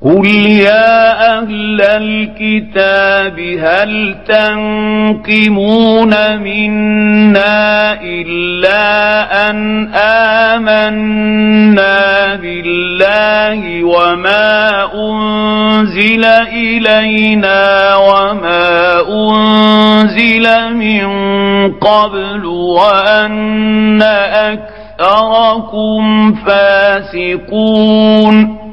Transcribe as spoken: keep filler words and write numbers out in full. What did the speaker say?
قل يا أهل الكتاب هل تنقمون منا إلا أن آمنا بالله وما أنزل إلينا وما أنزل من قبل وأن أكثركم فاسقون